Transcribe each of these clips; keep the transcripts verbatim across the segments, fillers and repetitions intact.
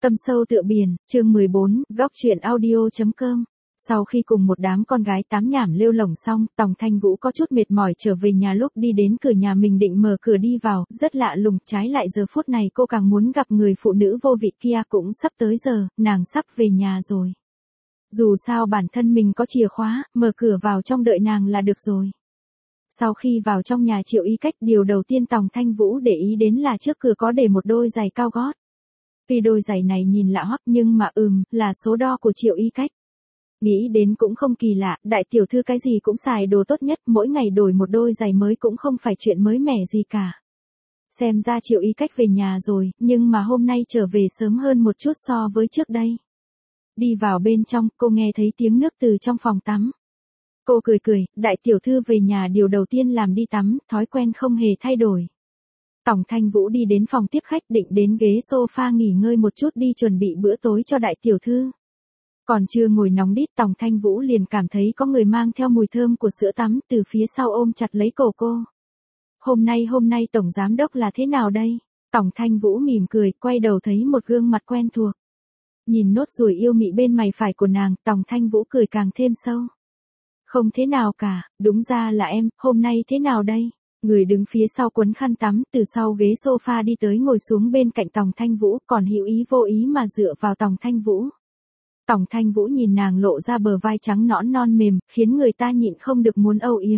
Tâm sâu tựa biển, chương mười bốn, góc chuyện audio.com. Sau khi cùng một đám con gái tám nhảm lêu lổng xong, Tòng Thanh Vũ có chút mệt mỏi trở về nhà. Lúc đi đến cửa nhà mình định mở cửa đi vào, rất lạ lùng, trái lại giờ phút này cô càng muốn gặp người phụ nữ vô vị kia. Cũng sắp tới giờ, nàng sắp về nhà rồi. Dù sao bản thân mình có chìa khóa, mở cửa vào trong đợi nàng là được rồi. Sau khi vào trong nhà Triệu Y Cách, điều đầu tiên Tòng Thanh Vũ để ý đến là trước cửa có để một đôi giày cao gót. Tuy đôi giày này nhìn lạ hoắc nhưng mà ừm, là số đo của Triệu Y Cách. Nghĩ đến cũng không kỳ lạ, đại tiểu thư cái gì cũng xài đồ tốt nhất, mỗi ngày đổi một đôi giày mới cũng không phải chuyện mới mẻ gì cả. Xem ra Triệu Y Cách về nhà rồi, nhưng mà hôm nay trở về sớm hơn một chút so với trước đây. Đi vào bên trong, cô nghe thấy tiếng nước từ trong phòng tắm. Cô cười cười, đại tiểu thư về nhà điều đầu tiên làm đi tắm, thói quen không hề thay đổi. Tòng Thanh Vũ đi đến phòng tiếp khách định đến ghế sofa nghỉ ngơi một chút đi chuẩn bị bữa tối cho đại tiểu thư. Còn chưa ngồi nóng đít Tòng Thanh Vũ liền cảm thấy có người mang theo mùi thơm của sữa tắm từ phía sau ôm chặt lấy cổ cô. Hôm nay hôm nay Tổng Giám Đốc là thế nào đây? Tòng Thanh Vũ mỉm cười, quay đầu thấy một gương mặt quen thuộc. Nhìn nốt ruồi yêu mị bên mày phải của nàng, Tòng Thanh Vũ cười càng thêm sâu. Không thế nào cả, đúng ra là em, hôm nay thế nào đây? Người đứng phía sau quấn khăn tắm từ sau ghế sofa đi tới ngồi xuống bên cạnh Tòng Thanh Vũ, còn hữu ý vô ý mà dựa vào Tòng Thanh Vũ. Tòng Thanh Vũ nhìn nàng lộ ra bờ vai trắng nõn non mềm, khiến người ta nhịn không được muốn âu yếm.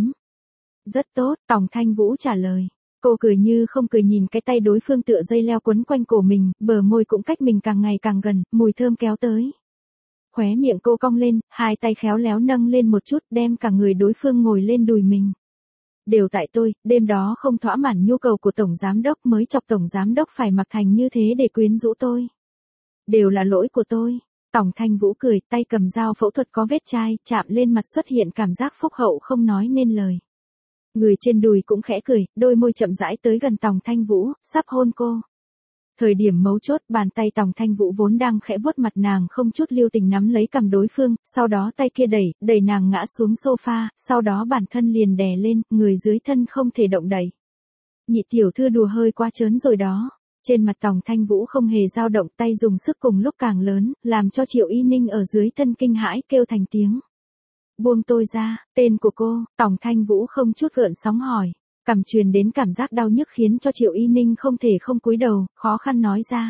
Rất tốt, Tòng Thanh Vũ trả lời. Cô cười như không cười nhìn cái tay đối phương tựa dây leo quấn quanh cổ mình, bờ môi cũng cách mình càng ngày càng gần, mùi thơm kéo tới. Khóe miệng cô cong lên, hai tay khéo léo nâng lên một chút đem cả người đối phương ngồi lên đùi mình. Đều tại tôi, đêm đó không thỏa mãn nhu cầu của Tổng Giám Đốc mới chọc Tổng Giám Đốc phải mặc thành như thế để quyến rũ tôi. Đều là lỗi của tôi. Tòng Thanh Vũ cười, tay cầm dao phẫu thuật có vết chai, chạm lên mặt xuất hiện cảm giác phúc hậu không nói nên lời. Người trên đùi cũng khẽ cười, đôi môi chậm rãi tới gần Tòng Thanh Vũ, sắp hôn cô. Thời điểm mấu chốt, bàn tay Tòng Thanh Vũ vốn đang khẽ vuốt mặt nàng không chút lưu tình nắm lấy cằm đối phương, sau đó tay kia đẩy, đẩy nàng ngã xuống sofa, sau đó bản thân liền đè lên, người dưới thân không thể động đậy. Nhị tiểu thư đùa hơi quá trớn rồi đó. Trên mặt Tòng Thanh Vũ không hề dao động, tay dùng sức cùng lúc càng lớn, làm cho Triệu Y Ninh ở dưới thân kinh hãi kêu thành tiếng. Buông tôi ra, tên của cô, Tòng Thanh Vũ không chút gợn sóng hỏi. Cằm truyền đến cảm giác đau nhức khiến cho Triệu Y Ninh không thể không cúi đầu, khó khăn nói ra.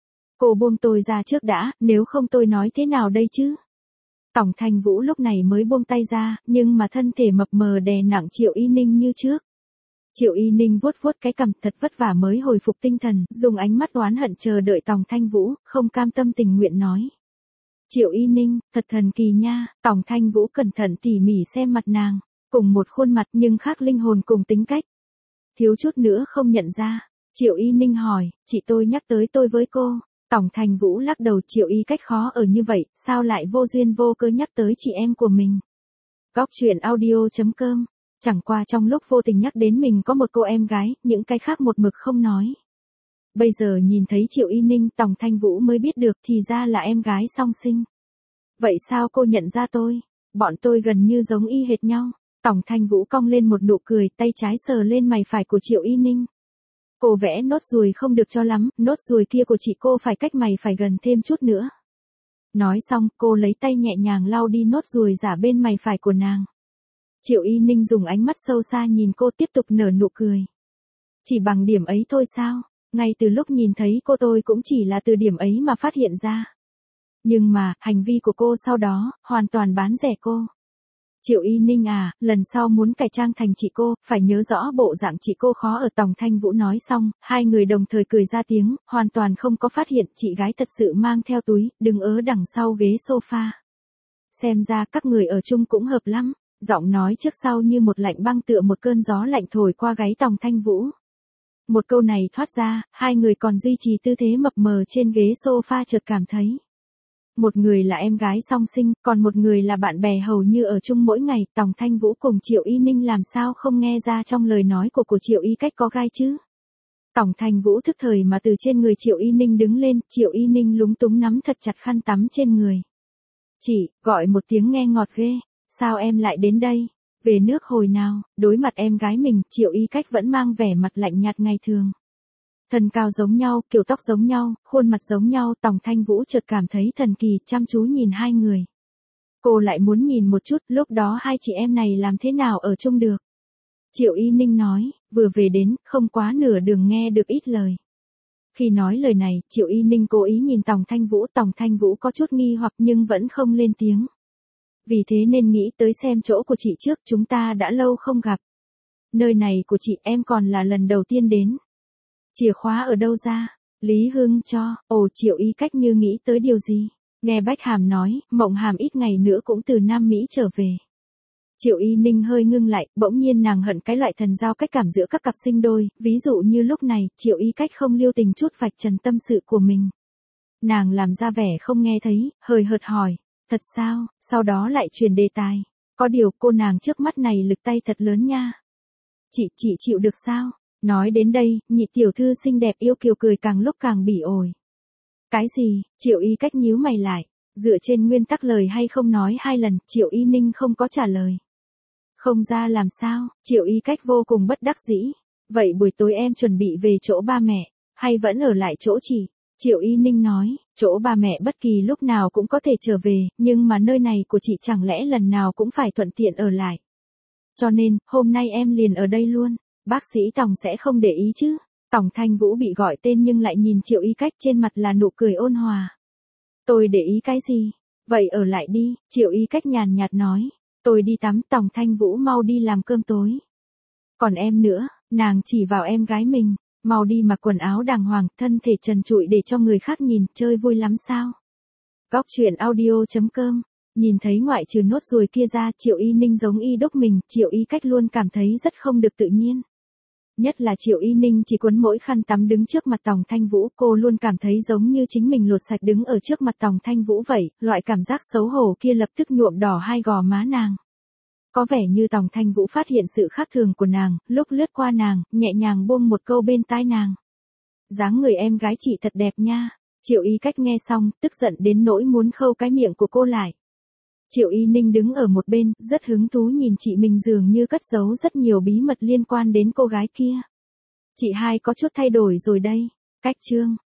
Cô buông tôi ra trước đã, nếu không tôi nói thế nào đây chứ? Tòng Thanh Vũ lúc này mới buông tay ra, nhưng mà thân thể mập mờ đè nặng Triệu Y Ninh như trước. Triệu Y Ninh vuốt vuốt cái cằm thật vất vả mới hồi phục tinh thần, dùng ánh mắt oán hận chờ đợi Tòng Thanh Vũ, không cam tâm tình nguyện nói. Triệu Y Ninh, thật thần kỳ nha, Tòng Thanh Vũ cẩn thận tỉ mỉ xem mặt nàng, cùng một khuôn mặt nhưng khác linh hồn cùng tính cách. Thiếu chút nữa không nhận ra, Triệu Y Ninh hỏi, chị tôi nhắc tới tôi với cô. Tòng Thanh Vũ lắc đầu, Triệu Y Cách khó ở như vậy, sao lại vô duyên vô cớ nhắc tới chị em của mình. Góc chuyện audio.com. Chẳng qua trong lúc vô tình nhắc đến mình có một cô em gái, những cái khác một mực không nói. Bây giờ nhìn thấy Triệu Y Ninh, Tòng Thanh Vũ mới biết được thì ra là em gái song sinh. Vậy sao cô nhận ra tôi? Bọn tôi gần như giống y hệt nhau. Tòng Thanh Vũ cong lên một nụ cười, tay trái sờ lên mày phải của Triệu Y Ninh. Cô vẽ nốt ruồi không được cho lắm, nốt ruồi kia của chị cô phải cách mày phải gần thêm chút nữa. Nói xong, cô lấy tay nhẹ nhàng lau đi nốt ruồi giả bên mày phải của nàng. Triệu Y Ninh dùng ánh mắt sâu xa nhìn cô tiếp tục nở nụ cười. Chỉ bằng điểm ấy thôi sao? Ngay từ lúc nhìn thấy cô tôi cũng chỉ là từ điểm ấy mà phát hiện ra. Nhưng mà, hành vi của cô sau đó, hoàn toàn bán rẻ cô. Triệu Y Ninh à, lần sau muốn cải trang thành chị cô, phải nhớ rõ bộ dạng chị cô khó ở. Tòng Thanh Vũ nói xong, hai người đồng thời cười ra tiếng, hoàn toàn không có phát hiện chị gái thật sự mang theo túi, đứng ở đằng sau ghế sofa. Xem ra các người ở chung cũng hợp lắm. Giọng nói trước sau như một lạnh băng tựa một cơn gió lạnh thổi qua gáy Tòng Thanh Vũ. Một câu này thoát ra, hai người còn duy trì tư thế mập mờ trên ghế sofa chợt cảm thấy. Một người là em gái song sinh, còn một người là bạn bè hầu như ở chung mỗi ngày. Tòng Thanh Vũ cùng Triệu Y Ninh làm sao không nghe ra trong lời nói của của Triệu Y Cách có gai chứ? Tòng Thanh Vũ thức thời mà từ trên người Triệu Y Ninh đứng lên, Triệu Y Ninh lúng túng nắm thật chặt khăn tắm trên người. Chị, gọi một tiếng nghe ngọt ghê. Sao em lại đến đây? Về nước hồi nào? Đối mặt em gái mình, Triệu Y Cách vẫn mang vẻ mặt lạnh nhạt ngày thường. Thân cao giống nhau, kiểu tóc giống nhau, khuôn mặt giống nhau, Tòng Thanh Vũ chợt cảm thấy thần kỳ, chăm chú nhìn hai người. Cô lại muốn nhìn một chút, lúc đó hai chị em này làm thế nào ở chung được. Triệu Y Ninh nói, vừa về đến, không quá nửa đường nghe được ít lời. Khi nói lời này, Triệu Y Ninh cố ý nhìn Tòng Thanh Vũ, Tòng Thanh Vũ có chút nghi hoặc nhưng vẫn không lên tiếng. Vì thế nên nghĩ tới xem chỗ của chị trước, chúng ta đã lâu không gặp. Nơi này của chị em còn là lần đầu tiên đến. Chìa khóa ở đâu ra? Lý Hưng cho, ồ Triệu Y Cách như nghĩ tới điều gì. Nghe Bách Hàm nói, Mộng Hàm ít ngày nữa cũng từ Nam Mỹ trở về. Triệu Y Ninh hơi ngưng lại, bỗng nhiên nàng hận cái loại thần giao cách cảm giữa các cặp sinh đôi, ví dụ như lúc này, Triệu Y Cách không lưu tình chút vạch trần tâm sự của mình. Nàng làm ra vẻ không nghe thấy, hời hợt hỏi, thật sao, sau đó lại chuyển đề tài. Có điều cô nàng trước mắt này lực tay thật lớn nha. Chị, chị chịu được sao? Nói đến đây, nhị tiểu thư xinh đẹp yêu kiều cười càng lúc càng bỉ ổi. Cái gì? Triệu Y Cách nhíu mày lại. Dựa trên nguyên tắc lời hay không nói hai lần, Triệu Y Ninh không có trả lời. Không ra làm sao, Triệu Y Cách vô cùng bất đắc dĩ. Vậy buổi tối em chuẩn bị về chỗ ba mẹ, hay vẫn ở lại chỗ chị? Triệu Y Ninh nói, chỗ ba mẹ bất kỳ lúc nào cũng có thể trở về, nhưng mà nơi này của chị chẳng lẽ lần nào cũng phải thuận tiện ở lại. Cho nên, hôm nay em liền ở đây luôn, bác sĩ Tòng sẽ không để ý chứ? Tòng Thanh Vũ bị gọi tên nhưng lại nhìn Triệu Y Cách trên mặt là nụ cười ôn hòa. Tôi để ý cái gì? Vậy ở lại đi, Triệu Y Cách nhàn nhạt nói. Tôi đi tắm, Tòng Thanh Vũ mau đi làm cơm tối. Còn em nữa, nàng chỉ vào em gái mình, mau đi mặc quần áo đàng hoàng, thân thể trần trụi để cho người khác nhìn, chơi vui lắm sao? Góc truyện audio chấm com. Nhìn thấy ngoại trừ nốt ruồi kia ra, Triệu Y Ninh giống y đúc mình, Triệu Y Cách luôn cảm thấy rất không được tự nhiên. Nhất là Triệu Y Ninh chỉ quấn mỗi khăn tắm đứng trước mặt Tòng Thanh Vũ, cô luôn cảm thấy giống như chính mình lột sạch đứng ở trước mặt Tòng Thanh Vũ vậy, loại cảm giác xấu hổ kia lập tức nhuộm đỏ hai gò má nàng. Có vẻ như Tòng Thanh Vũ phát hiện sự khác thường của nàng, lúc lướt qua nàng, nhẹ nhàng buông một câu bên tai nàng. Dáng người em gái chị thật đẹp nha. Triệu Y Cách nghe xong, tức giận đến nỗi muốn khâu cái miệng của cô lại. Triệu Y Ninh đứng ở một bên, rất hứng thú nhìn chị mình dường như cất giấu rất nhiều bí mật liên quan đến cô gái kia. Chị hai có chút thay đổi rồi đây. Cách chương.